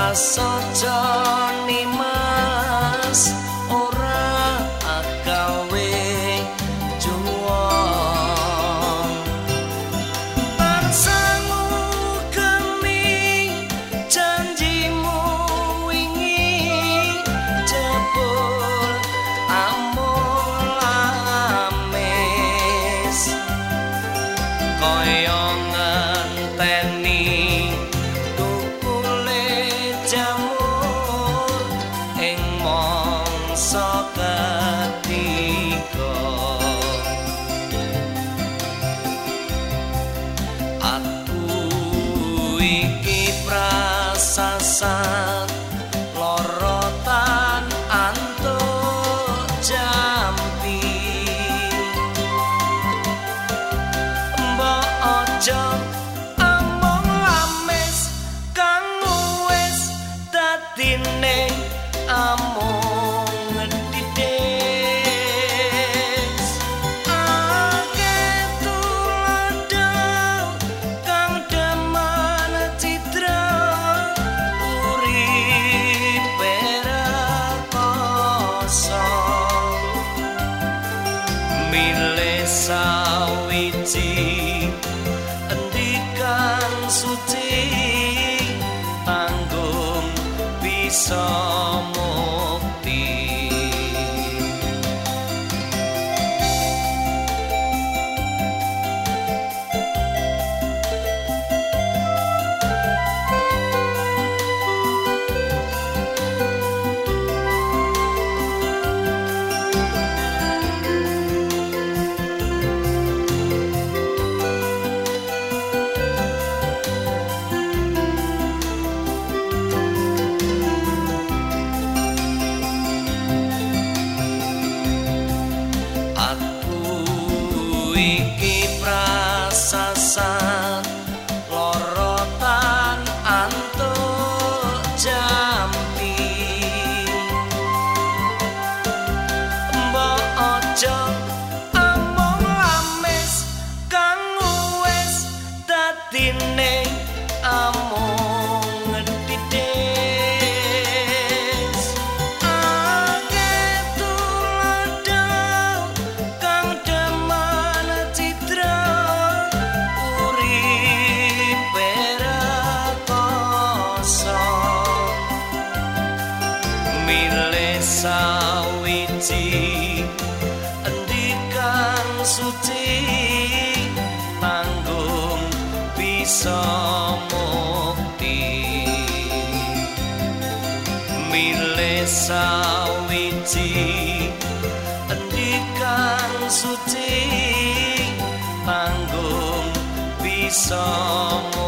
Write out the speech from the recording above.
prasaja nimas ora gawe juwon parsangu kemi janjimu wingi jebul amul amis kaya ngenteni jamur ing mangsa ketiga aku iki prasasat lorotan antuk jampi mbok aja dine amung ngedides ake tulodo kang demen citra uripe rekoso milih sawiji endikan suci tanggung bisa mukti iki prasasat lorotan antuk jampi mbok aja amung lamis kang wis dadine amung ngedides ake tulodo kang demen citra uripe rekoso milih sawiji endikan suci tanggung bisa mukti milih sawiji endikan suci tanggung bisa